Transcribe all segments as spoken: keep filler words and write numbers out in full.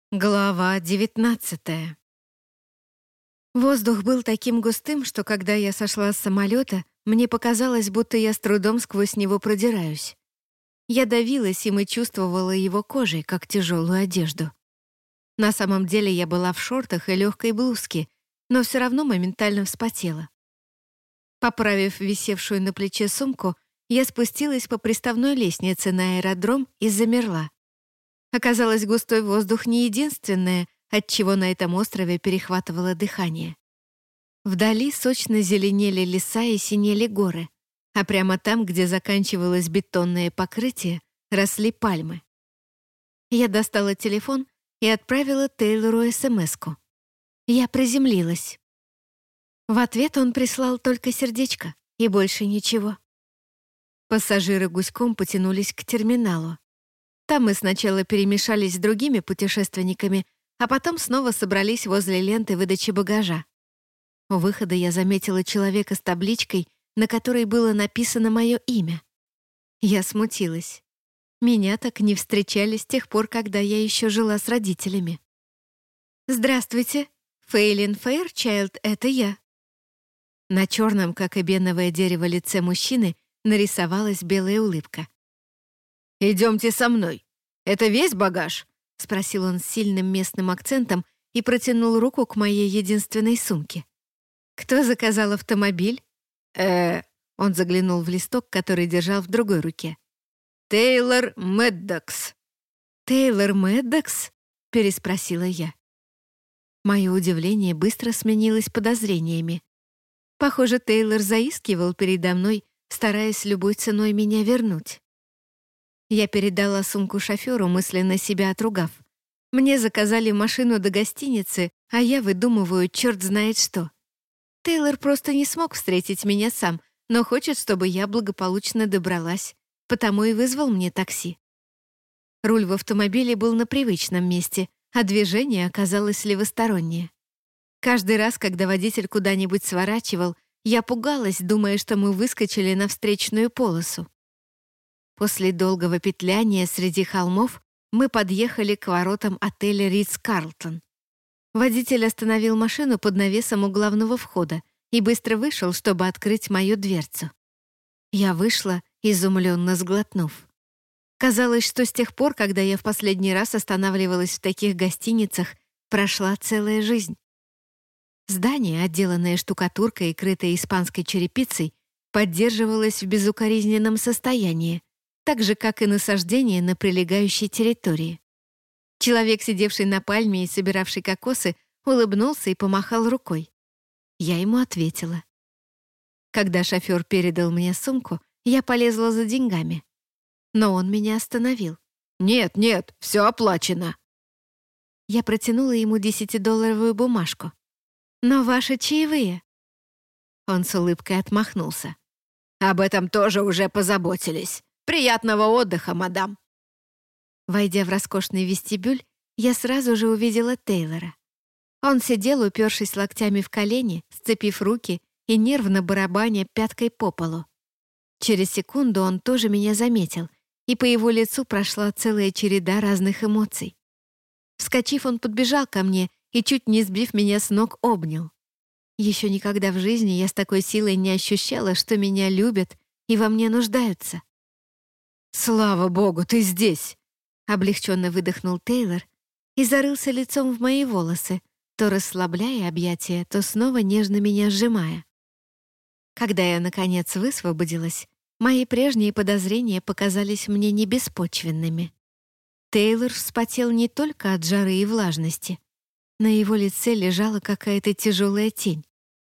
Глава девятнадцатая. Воздух был таким густым, что когда я сошла с самолета, мне показалось, будто я с трудом сквозь него продираюсь. Я давилась им и чувствовала его кожей, как тяжелую одежду. На самом деле я была в шортах и легкой блузке, но все равно моментально вспотела. Поправив висевшую на плече сумку, я спустилась по приставной лестнице на аэродром и замерла. Оказалось, густой воздух не единственное, от чего на этом острове перехватывало дыхание. Вдали сочно зеленели леса и синели горы, а прямо там, где заканчивалось бетонное покрытие, росли пальмы. Я достала телефон и отправила Тейлору эс эм эску. Я приземлилась. В ответ он прислал только сердечко и больше ничего. Пассажиры гуськом потянулись к терминалу. Там мы сначала перемешались с другими путешественниками, а потом снова собрались возле ленты выдачи багажа. У выхода я заметила человека с табличкой, на которой было написано мое имя. Я смутилась. Меня так не встречали с тех пор, когда я еще жила с родителями. «Здравствуйте, Фейлин Фэйрчайлд, это я». На черном, как эбеновое дерево, лице мужчины нарисовалась белая улыбка. «Идемте со мной. Это весь багаж?» — спросил он с сильным местным акцентом и протянул руку к моей единственной сумке. «Кто заказал автомобиль?» э Он заглянул в листок, который держал в другой руке. «Тейлор Мэддокс». «Тейлор Мэддокс?» — переспросила я. Мое удивление быстро сменилось подозрениями. Похоже, Тейлор заискивал передо мной, стараясь любой ценой меня вернуть. Я передала сумку шоферу, мысленно себя отругав. Мне заказали машину до гостиницы, а я выдумываю черт знает что. Тейлор просто не смог встретить меня сам, но хочет, чтобы я благополучно добралась, потому и вызвал мне такси. Руль в автомобиле был на привычном месте, а движение оказалось левостороннее. Каждый раз, когда водитель куда-нибудь сворачивал, я пугалась, думая, что мы выскочили на встречную полосу. После долгого петляния среди холмов мы подъехали к воротам отеля «Ритц-Карлтон». Водитель остановил машину под навесом у главного входа и быстро вышел, чтобы открыть мою дверцу. Я вышла, изумленно сглотнув. Казалось, что с тех пор, когда я в последний раз останавливалась в таких гостиницах, прошла целая жизнь. Здание, отделанное штукатуркой и крытое испанской черепицей, поддерживалось в безукоризненном состоянии, так же, как и насаждение на прилегающей территории. Человек, сидевший на пальме и собиравший кокосы, улыбнулся и помахал рукой. Я ему ответила. Когда шофер передал мне сумку, я полезла за деньгами. Но он меня остановил. «Нет, нет, все оплачено». Я протянула ему десятидолларовую бумажку. «Но ваши чаевые?» Он с улыбкой отмахнулся. «Об этом тоже уже позаботились. Приятного отдыха, мадам». Войдя в роскошный вестибюль, я сразу же увидела Тейлора. Он сидел, упершись локтями в колени, сцепив руки и нервно барабаня пяткой по полу. Через секунду он тоже меня заметил, и по его лицу прошла целая череда разных эмоций. Вскочив, он подбежал ко мне и, чуть не сбив меня с ног, обнял. Еще никогда в жизни я с такой силой не ощущала, что меня любят и во мне нуждаются. «Слава богу, ты здесь!» — облегченно выдохнул Тейлор и зарылся лицом в мои волосы, то расслабляя объятия, то снова нежно меня сжимая. Когда я, наконец, высвободилась, мои прежние подозрения показались мне небеспочвенными. Тейлор вспотел не только от жары и влажности. На его лице лежала какая-то тяжелая тень.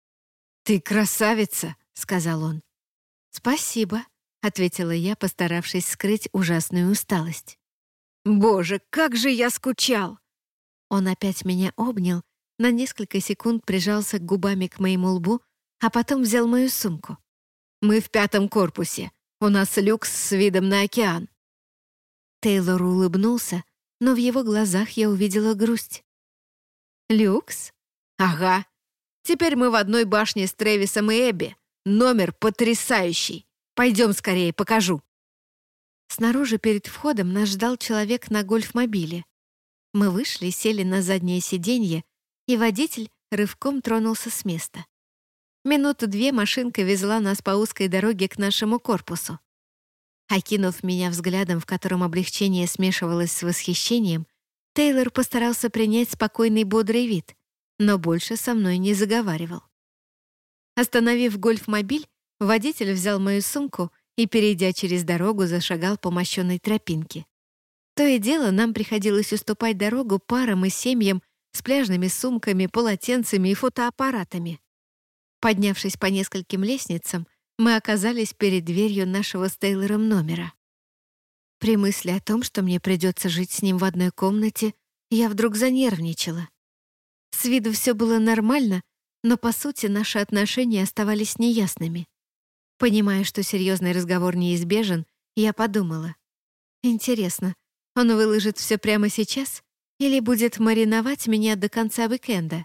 «Ты красавица!» — сказал он. «Спасибо», — ответила я, постаравшись скрыть ужасную усталость. «Боже, как же я скучал!» Он опять меня обнял, на несколько секунд прижался губами к моему лбу, а потом взял мою сумку. «Мы в пятом корпусе. У нас люкс с видом на океан». Тейлор улыбнулся, но в его глазах я увидела грусть. «Люкс?» «Ага. Теперь мы в одной башне с Трэвисом и Эбби. Номер потрясающий. Пойдем скорее, покажу». Снаружи перед входом нас ждал человек на гольф-мобиле. Мы вышли, сели на заднее сиденье, и водитель рывком тронулся с места. Минуту две машинка везла нас по узкой дороге к нашему корпусу. Окинув меня взглядом, в котором облегчение смешивалось с восхищением, Тейлор постарался принять спокойный бодрый вид, но больше со мной не заговаривал. Остановив гольф-мобиль, водитель взял мою сумку и, перейдя через дорогу, зашагал по мощенной тропинке. То и дело нам приходилось уступать дорогу парам и семьям с пляжными сумками, полотенцами и фотоаппаратами. Поднявшись по нескольким лестницам, мы оказались перед дверью нашего с Тейлором номера. При мысли о том, что мне придется жить с ним в одной комнате, я вдруг занервничала. С виду все было нормально, но, по сути, наши отношения оставались неясными. Понимая, что серьезный разговор неизбежен, я подумала. Интересно, он выложит все прямо сейчас или будет мариновать меня до конца уикенда?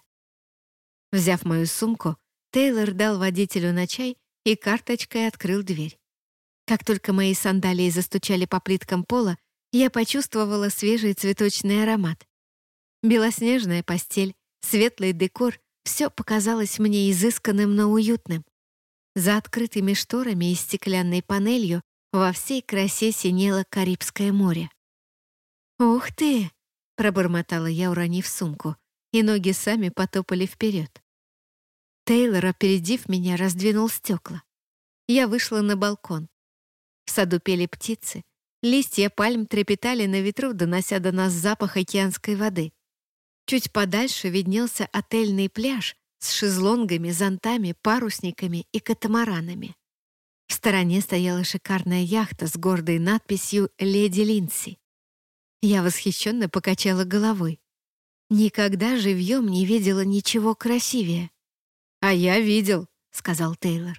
Взяв мою сумку, Тейлор дал водителю на чай и карточкой открыл дверь. Как только мои сандалии застучали по плиткам пола, я почувствовала свежий цветочный аромат. Белоснежная постель, светлый декор — все показалось мне изысканным, но уютным. За открытыми шторами и стеклянной панелью во всей красе синело Карибское море. «Ух ты!» — пробормотала я, уронив сумку, и ноги сами потопали вперед. Тейлор, опередив меня, раздвинул стекла. Я вышла на балкон. В саду пели птицы, листья пальм трепетали на ветру, донося до нас запах океанской воды. Чуть подальше виднелся отельный пляж с шезлонгами, зонтами, парусниками и катамаранами. В стороне стояла шикарная яхта с гордой надписью «Леди Линдси». Я восхищенно покачала головой. Никогда живьем не видела ничего красивее. «А я видел», — сказал Тейлор.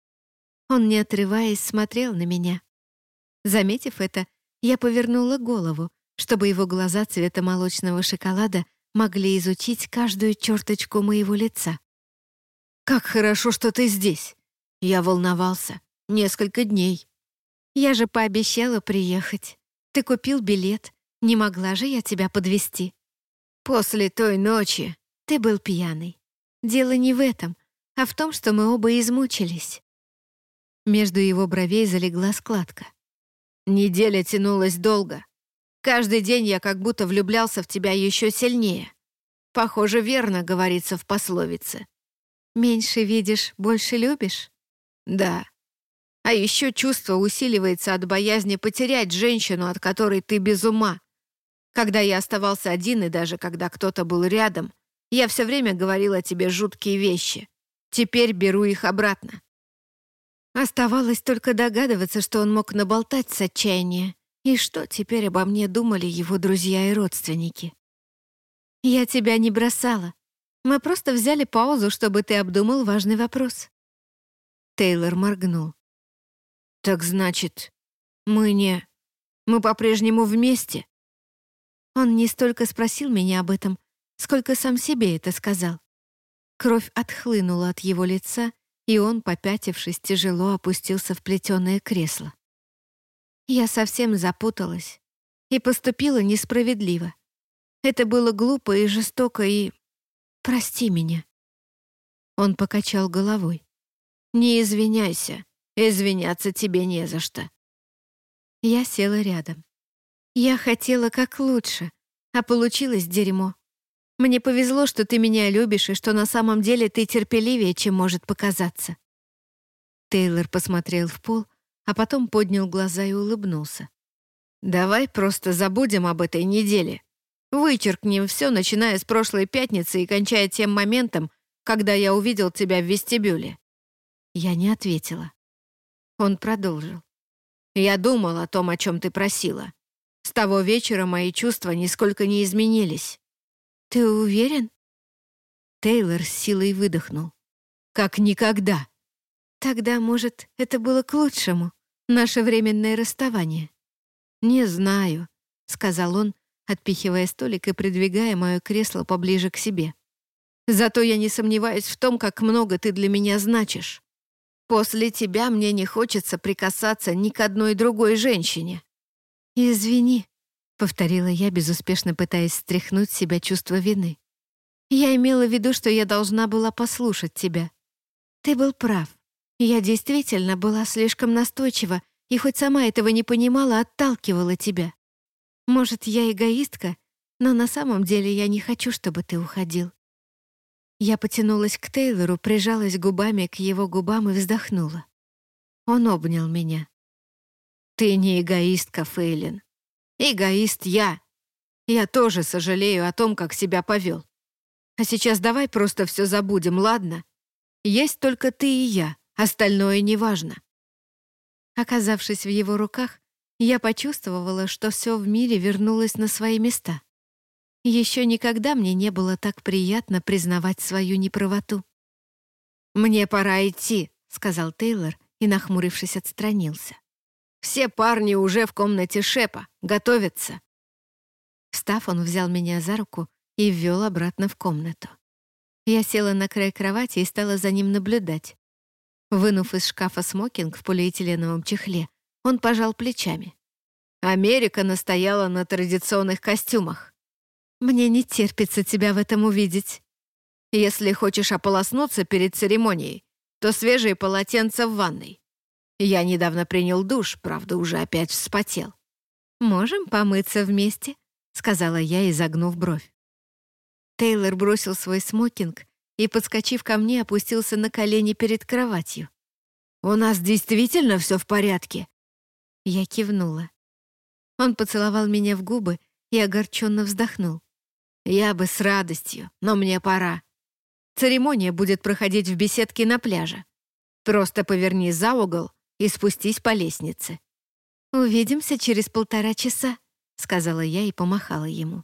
Он, не отрываясь, смотрел на меня. Заметив это, я повернула голову, чтобы его глаза цвета молочного шоколада могли изучить каждую черточку моего лица. «Как хорошо, что ты здесь! Я волновался. Несколько дней. Я же пообещала приехать. Ты купил билет. Не могла же я тебя подвезти. После той ночи ты был пьяный. Дело не в этом, а в том, что мы оба измучились». Между его бровей залегла складка. «Неделя тянулась долго. Каждый день я как будто влюблялся в тебя еще сильнее. Похоже, верно говорится в пословице. Меньше видишь, больше любишь?» «Да. А еще чувство усиливается от боязни потерять женщину, от которой ты без ума. Когда я оставался один, и даже когда кто-то был рядом, я все время говорила тебе жуткие вещи. Теперь беру их обратно». Оставалось только догадываться, что он мог наболтать с отчаяния, и что теперь обо мне думали его друзья и родственники. «Я тебя не бросала. Мы просто взяли паузу, чтобы ты обдумал важный вопрос». Тейлор моргнул. «Так значит, мы не... мы по-прежнему вместе?» Он не столько спросил меня об этом, сколько сам себе это сказал. Кровь отхлынула от его лица, и он, попятившись, тяжело опустился в плетеное кресло. Я совсем запуталась и поступила несправедливо. Это было глупо и жестоко, и... прости меня. Он покачал головой. «Не извиняйся. Извиняться тебе не за что». Я села рядом. Я хотела как лучше, а получилось дерьмо. Мне повезло, что ты меня любишь, и что на самом деле ты терпеливее, чем может показаться». Тейлор посмотрел в пол, а потом поднял глаза и улыбнулся. «Давай просто забудем об этой неделе. Вычеркнем все, начиная с прошлой пятницы и кончая тем моментом, когда я увидел тебя в вестибюле». Я не ответила. Он продолжил. «Я думал о том, о чем ты просила. С того вечера мои чувства нисколько не изменились». «Ты уверен?» Тейлор с силой выдохнул. «Как никогда». «Тогда, может, это было к лучшему, наше временное расставание?» «Не знаю», — сказал он, отпихивая столик и придвигая мое кресло поближе к себе. «Зато я не сомневаюсь в том, как много ты для меня значишь. После тебя мне не хочется прикасаться ни к одной другой женщине». «Извини», — повторила я, безуспешно пытаясь стряхнуть с себя чувство вины. «Я имела в виду, что я должна была послушать тебя. Ты был прав. Я действительно была слишком настойчива и хоть сама этого не понимала, отталкивала тебя. Может, я эгоистка, но на самом деле я не хочу, чтобы ты уходил». Я потянулась к Тейлору, прижалась губами к его губам и вздохнула. Он обнял меня. «Ты не эгоистка, Фейлин. Эгоист я. Я тоже сожалею о том, как себя повел. А сейчас давай просто все забудем, ладно? Есть только ты и я, остальное неважно». Оказавшись в его руках, я почувствовала, что все в мире вернулось на свои места. Еще никогда мне не было так приятно признавать свою неправоту. «Мне пора идти», — сказал Тейлор и, нахмурившись, отстранился. «Все парни уже в комнате Шепа, готовятся». Встав, он взял меня за руку и ввел обратно в комнату. Я села на край кровати и стала за ним наблюдать. Вынув из шкафа смокинг в полиэтиленовом чехле, он пожал плечами. «Америка настояла на традиционных костюмах. Мне не терпится тебя в этом увидеть. Если хочешь ополоснуться перед церемонией, то свежие полотенца в ванной. Я недавно принял душ, правда, уже опять вспотел». «Можем помыться вместе», — сказала я, изогнув бровь. Тейлор бросил свой смокинг и, подскочив ко мне, опустился на колени перед кроватью. «У нас действительно все в порядке?» Я кивнула. Он поцеловал меня в губы и огорченно вздохнул. «Я бы с радостью, но мне пора. Церемония будет проходить в беседке на пляже. Просто поверни за угол и спустись по лестнице». «Увидимся через полтора часа», — сказала я и помахала ему.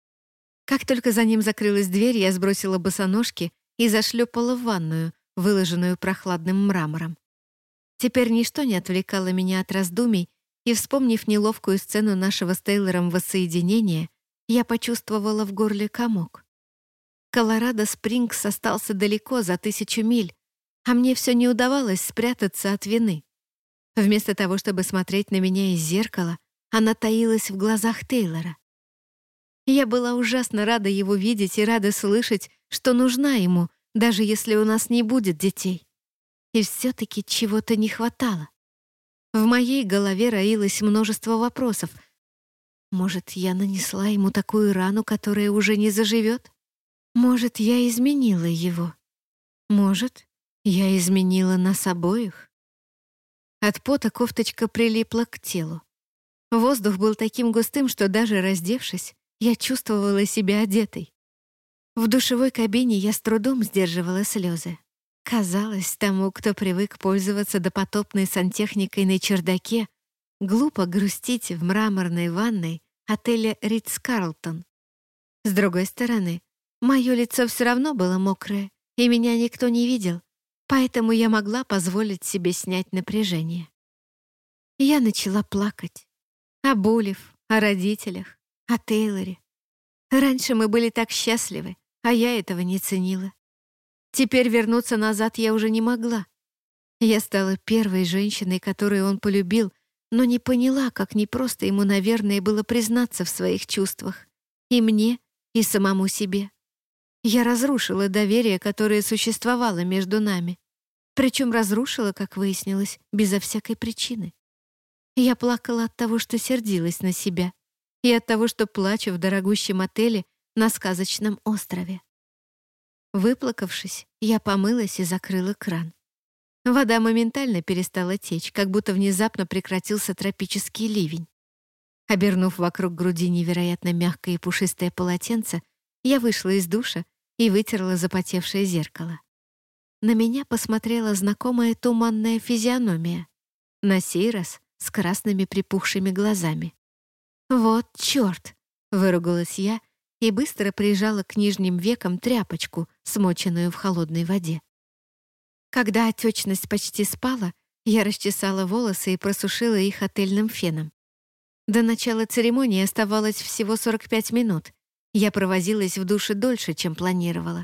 Как только за ним закрылась дверь, я сбросила босоножки и зашлепала в ванную, выложенную прохладным мрамором. Теперь ничто не отвлекало меня от раздумий, и, вспомнив неловкую сцену нашего с Тейлором воссоединения, я почувствовала в горле комок. Колорадо-Спрингс остался далеко, за тысячу миль, а мне все не удавалось спрятаться от вины. Вместо того, чтобы смотреть на меня из зеркала, она таилась в глазах Тейлора. Я была ужасно рада его видеть и рада слышать, что нужна ему, даже если у нас не будет детей. И все-таки чего-то не хватало. В моей голове роилось множество вопросов. Может, я нанесла ему такую рану, которая уже не заживет? Может, я изменила его? Может, я изменила нас обоих? От пота кофточка прилипла к телу. Воздух был таким густым, что даже раздевшись, я чувствовала себя одетой. В душевой кабине я с трудом сдерживала слезы. Казалось, тому, кто привык пользоваться допотопной сантехникой на чердаке, глупо грустить в мраморной ванной отеля «Ритц-Карлтон». С другой стороны, мое лицо все равно было мокрое, и меня никто не видел, поэтому я могла позволить себе снять напряжение. Я начала плакать. О Булев, о родителях, о Тейлоре. Раньше мы были так счастливы, а я этого не ценила. Теперь вернуться назад я уже не могла. Я стала первой женщиной, которую он полюбил, но не поняла, как непросто ему, наверное, было признаться в своих чувствах. И мне, и самому себе. Я разрушила доверие, которое существовало между нами. Причем разрушила, как выяснилось, безо всякой причины. Я плакала от того, что сердилась на себя, и от того, что плачу в дорогущем отеле на сказочном острове. Выплакавшись, я помылась и закрыла кран. Вода моментально перестала течь, как будто внезапно прекратился тропический ливень. Обернув вокруг груди невероятно мягкое и пушистое полотенце, я вышла из душа и вытерла запотевшее зеркало. На меня посмотрела знакомая туманная физиономия, на сей раз с красными припухшими глазами. «Вот чёрт!» — выругалась я и быстро прижала к нижним векам тряпочку, смоченную в холодной воде. Когда отечность почти спала, я расчесала волосы и просушила их отельным феном. До начала церемонии оставалось всего сорок пять минут. Я провозилась в душе дольше, чем планировала.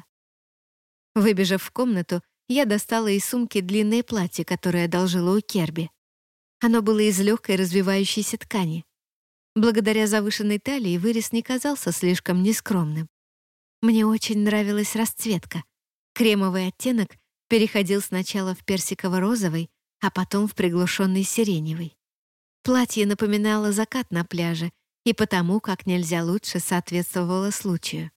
Выбежав в комнату, я достала из сумки длинное платье, которое одолжила у Керби. Оно было из легкой развивающейся ткани. Благодаря завышенной талии вырез не казался слишком нескромным. Мне очень нравилась расцветка. Кремовый оттенок переходил сначала в персиково-розовый, а потом в приглушенный сиреневый. Платье напоминало закат на пляже и потому как нельзя лучше соответствовало случаю.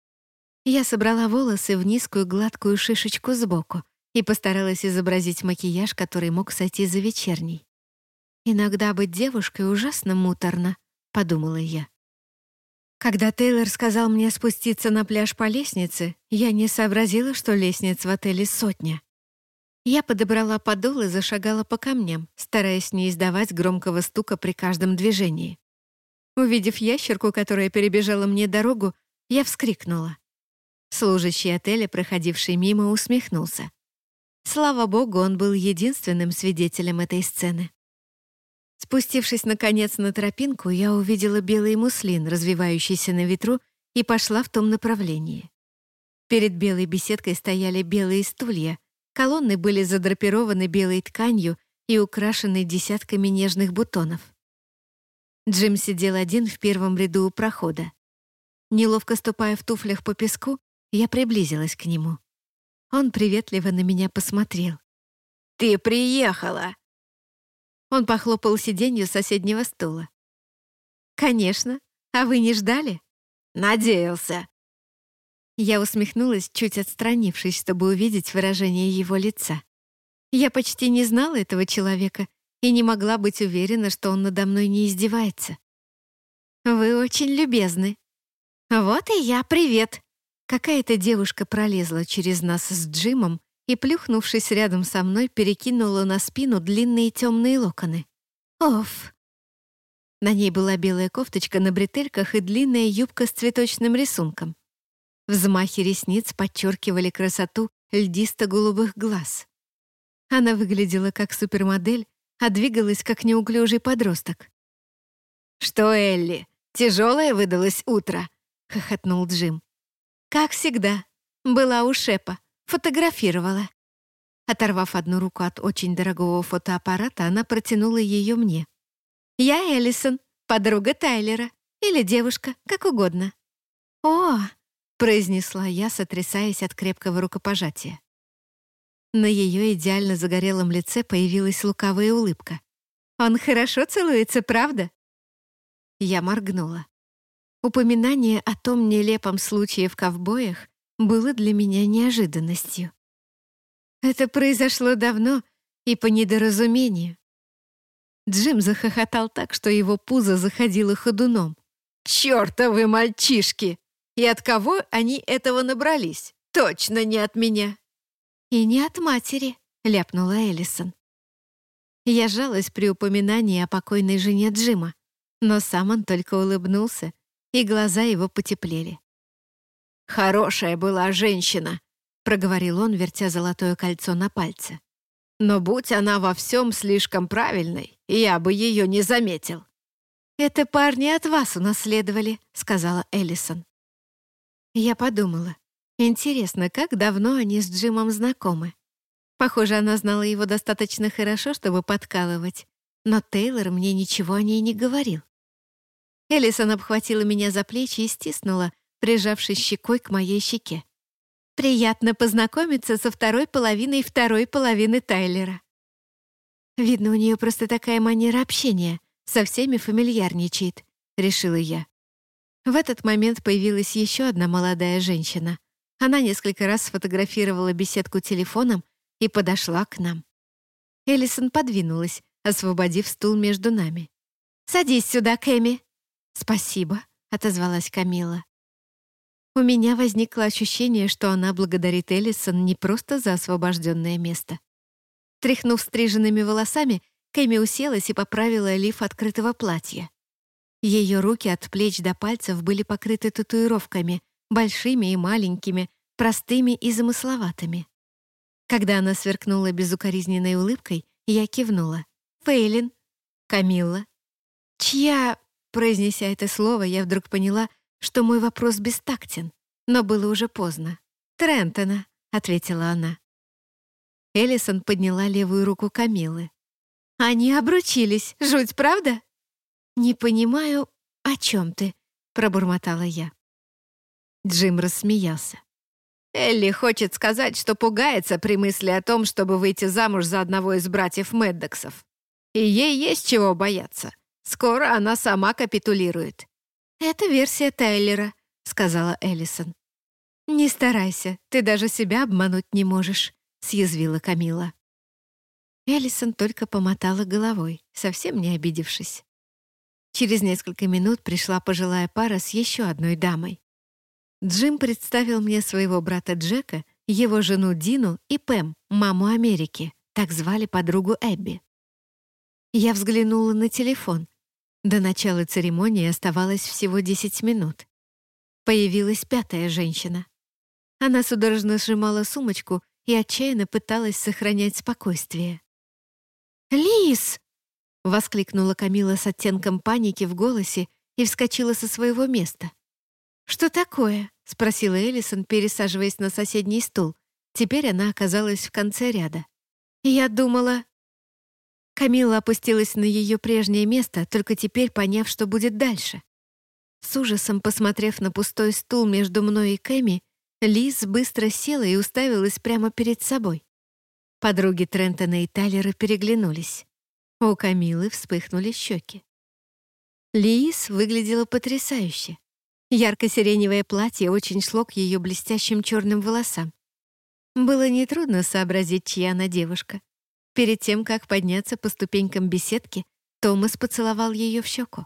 Я собрала волосы в низкую гладкую шишечку сбоку и постаралась изобразить макияж, который мог сойти за вечерний. «Иногда быть девушкой ужасно муторно», — подумала я. Когда Тейлор сказал мне спуститься на пляж по лестнице, я не сообразила, что лестниц в отеле сотня. Я подобрала подол и зашагала по камням, стараясь не издавать громкого стука при каждом движении. Увидев ящерку, которая перебежала мне дорогу, я вскрикнула. Служащий отеля, проходивший мимо, усмехнулся. Слава богу, он был единственным свидетелем этой сцены. Спустившись, наконец, на тропинку, я увидела белый муслин, развивающийся на ветру, и пошла в том направлении. Перед белой беседкой стояли белые стулья, колонны были задрапированы белой тканью и украшены десятками нежных бутонов. Джим сидел один в первом ряду у прохода. Неловко ступая в туфлях по песку, я приблизилась к нему. Он приветливо на меня посмотрел. «Ты приехала!» Он похлопал сиденью соседнего стула. «Конечно. А вы не ждали?» «Надеялся». Я усмехнулась, чуть отстранившись, чтобы увидеть выражение его лица. Я почти не знала этого человека и не могла быть уверена, что он надо мной не издевается. «Вы очень любезны». «Вот и я, привет!» Какая-то девушка пролезла через нас с Джимом и, плюхнувшись рядом со мной, перекинула на спину длинные темные локоны. Оф! На ней была белая кофточка на бретельках и длинная юбка с цветочным рисунком. Взмахи ресниц подчеркивали красоту льдисто-голубых глаз. Она выглядела как супермодель, а двигалась как неуклюжий подросток. «Что, Элли, тяжелое выдалось утро?» — хохотнул Джим. «Как всегда. Была у Шепа. Фотографировала». Оторвав одну руку от очень дорогого фотоаппарата, она протянула ее мне. «Я Эллисон, подруга Тайлера. Или девушка, как угодно». «О!» — произнесла я, сотрясаясь от крепкого рукопожатия. На ее идеально загорелом лице появилась лукавая улыбка. «Он хорошо целуется, правда?» Я моргнула. Упоминание о том нелепом случае в ковбоях было для меня неожиданностью. Это произошло давно и по недоразумению. Джим захохотал так, что его пузо заходило ходуном. «Чёртовы мальчишки! И от кого они этого набрались? Точно не от меня!» «И не от матери», — ляпнула Эллисон. Я жалась при упоминании о покойной жене Джима, но сам он только улыбнулся, и глаза его потеплели. «Хорошая была женщина», — проговорил он, вертя золотое кольцо на пальце. «Но будь она во всем слишком правильной, я бы ее не заметил». «Это парни от вас унаследовали», — сказала Эллисон. Я подумала, интересно, как давно они с Джимом знакомы. Похоже, она знала его достаточно хорошо, чтобы подкалывать, но Тейлор мне ничего о ней не говорил. Эллисон обхватила меня за плечи и стиснула, прижавшись щекой к моей щеке. «Приятно познакомиться со второй половиной второй половины Тайлера». «Видно, у нее просто такая манера общения, со всеми фамильярничает», — решила я. В этот момент появилась еще одна молодая женщина. Она несколько раз сфотографировала беседку телефоном и подошла к нам. Эллисон подвинулась, освободив стул между нами. «Садись сюда, Кэми». «Спасибо», — отозвалась Камила. У меня возникло ощущение, что она благодарит Эллисон не просто за освобожденное место. Тряхнув стриженными волосами, Кэми уселась и поправила лиф открытого платья. Ее руки от плеч до пальцев были покрыты татуировками, большими и маленькими, простыми и замысловатыми. Когда она сверкнула безукоризненной улыбкой, я кивнула. «Фейлин». «Камилла». «Чья...» Произнеся это слово, я вдруг поняла, что мой вопрос бестактен, но было уже поздно. «Трентона», — ответила она. Эллисон подняла левую руку Камиллы. «Они обручились, жуть, правда?» «Не понимаю, «О чем ты?» — пробормотала я. Джим рассмеялся. Элли хочет сказать, что пугается при мысли о том, чтобы выйти замуж за одного из братьев Меддоксов. И ей есть чего бояться. Скоро она сама капитулирует. «Это версия Тайлера», — сказала Эллисон. «Не старайся, ты даже себя обмануть не можешь», — съязвила Камила. Эллисон только помотала головой, совсем не обидевшись. Через несколько минут пришла пожилая пара с еще одной дамой. Джим представил мне своего брата Джека, его жену Дину и Пэм, маму Америки, так звали подругу Эбби. Я взглянула на телефон. До начала церемонии оставалось всего десять минут. Появилась пятая женщина. Она судорожно сжимала сумочку и отчаянно пыталась сохранять спокойствие. «Лиз!» — воскликнула Камила с оттенком паники в голосе и вскочила со своего места. «Что такое?» — спросила Эллисон, пересаживаясь на соседний стул. Теперь она оказалась в конце ряда. «Я думала...» Камила опустилась на ее прежнее место, только теперь поняв, что будет дальше. С ужасом посмотрев на пустой стул между мной и Кэми, Лиз быстро села и уставилась прямо перед собой. Подруги Трентона и Тайлера переглянулись. У Камилы вспыхнули щеки. Лиз выглядела потрясающе. Ярко-сиреневое платье очень шло к ее блестящим черным волосам. Было нетрудно сообразить, чья она девушка. Перед тем, как подняться по ступенькам беседки, Томас поцеловал ее в щеку.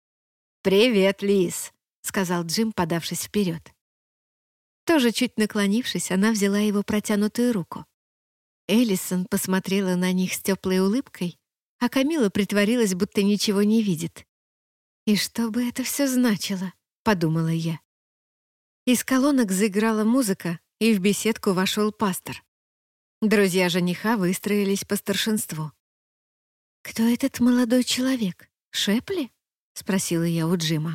«Привет, Лиз», — сказал Джим, подавшись вперед. Тоже чуть наклонившись, она взяла его протянутую руку. Эллисон посмотрела на них с теплой улыбкой, а Камила притворилась, будто ничего не видит. «И что бы это все значило?» — подумала я. Из колонок заиграла музыка, и в беседку вошел пастор. Друзья жениха выстроились по старшинству. «Кто этот молодой человек? Шепли?» — спросила я у Джима.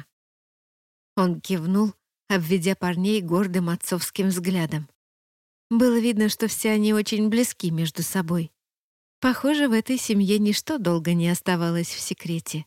Он кивнул, обведя парней гордым отцовским взглядом. Было видно, что все они очень близки между собой. Похоже, в этой семье ничто долго не оставалось в секрете.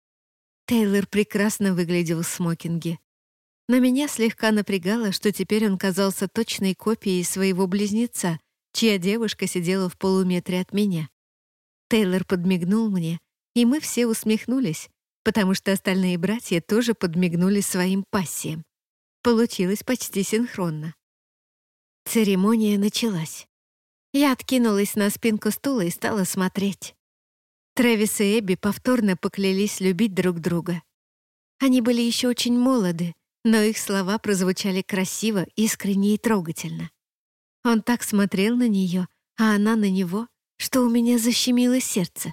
Тейлор прекрасно выглядел в смокинге. Но меня слегка напрягало, что теперь он казался точной копией своего близнеца, чья девушка сидела в полуметре от меня. Тейлор подмигнул мне, и мы все усмехнулись, потому что остальные братья тоже подмигнули своим пассиям. Получилось почти синхронно. Церемония началась. Я откинулась на спинку стула и стала смотреть. Трэвис и Эбби повторно поклялись любить друг друга. Они были еще очень молоды, но их слова прозвучали красиво, искренне и трогательно. Он так смотрел на нее, а она на него, что у меня защемило сердце.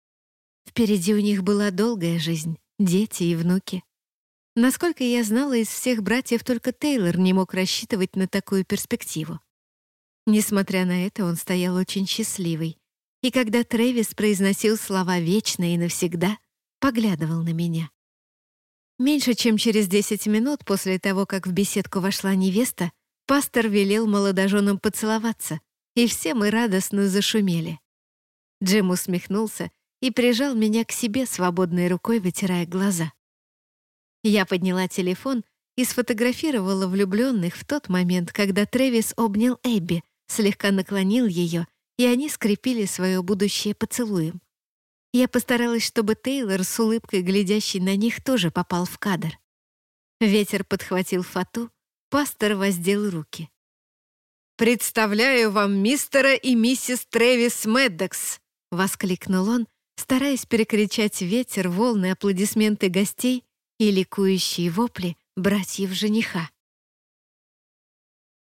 Впереди у них была долгая жизнь, дети и внуки. Насколько я знала, из всех братьев только Тейлор не мог рассчитывать на такую перспективу. Несмотря на это, он стоял очень счастливый, и когда Трэвис произносил слова «вечно» и «навсегда», поглядывал на меня. Меньше чем через десять минут после того, как в беседку вошла невеста, пастор велел молодоженам поцеловаться, и все мы радостно зашумели. Джим усмехнулся и прижал меня к себе свободной рукой, вытирая глаза. Я подняла телефон и сфотографировала влюбленных в тот момент, когда Трэвис обнял Эбби, слегка наклонил ее, и они скрепили свое будущее поцелуем. Я постаралась, чтобы Тейлор с улыбкой, глядящий на них, тоже попал в кадр. Ветер подхватил фату, пастор воздел руки. «Представляю вам мистера и миссис Трэвис Меддокс!» — воскликнул он, стараясь перекричать ветер, волны, аплодисменты гостей и ликующие вопли братьев жениха.